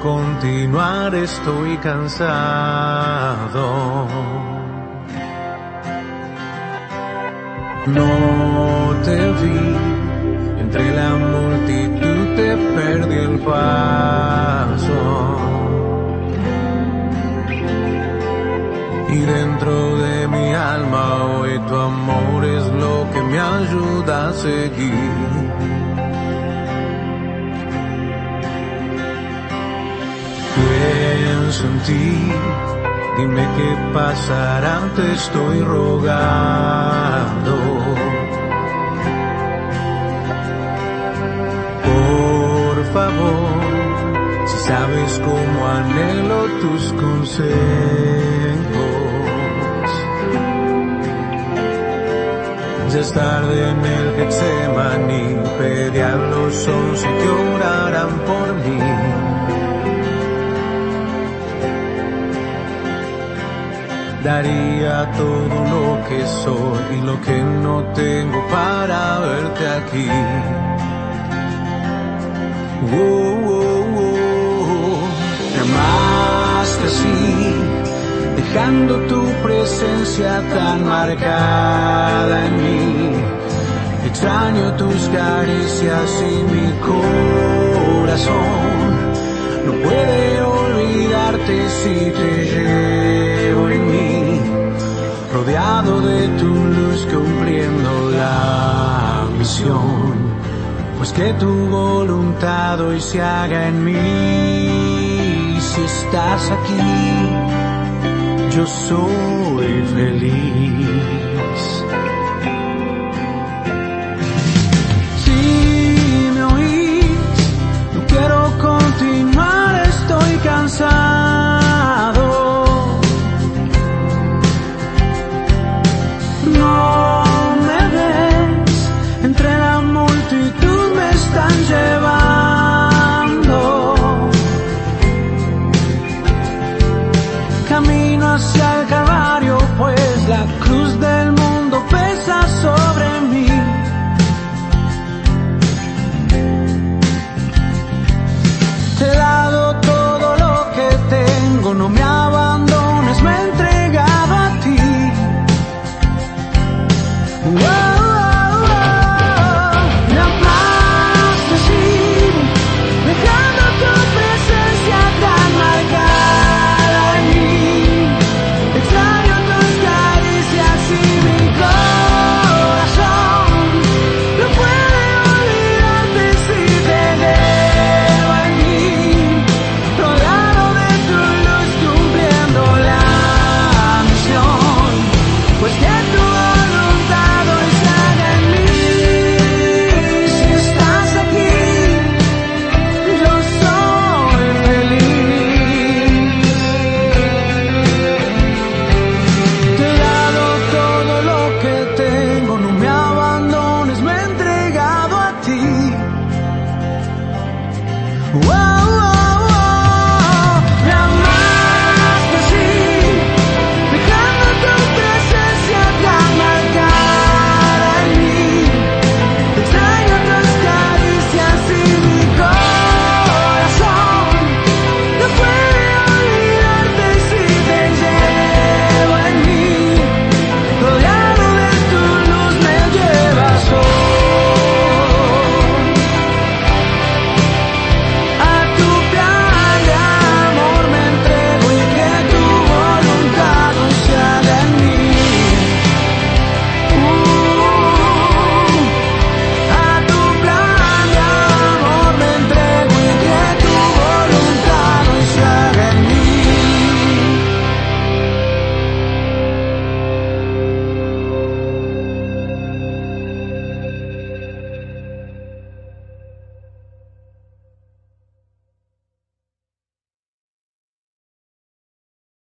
continuar, estoy cansado. No te vi, entre la multitud te perdí el paso. Y dentro de mi alma hoy tu amor es lo que me ayuda a seguir. Pienso en ti, dime qué pasará, te estoy rogando. Por favor, si sabes cómo anhelo tus consejos. Ya es tarde en el Getsemaní, pedí a los 11 que oraran por mí. Daría todo lo que soy y lo que no tengo para verte aquí. Me amaste así, dejando tu presencia tan marcada en mí. Extraño tus caricias y mi corazón no puede olvidarte si te llevo en mí, rodeado de tu luz, cumpliendo la misión. Pues que tu voluntad hoy se haga en mí. Si estás aquí, yo soy feliz. Si me oís, no quiero continuar, estoy cansado. No me ves, entre la multitud me están llevando. Camino hacia el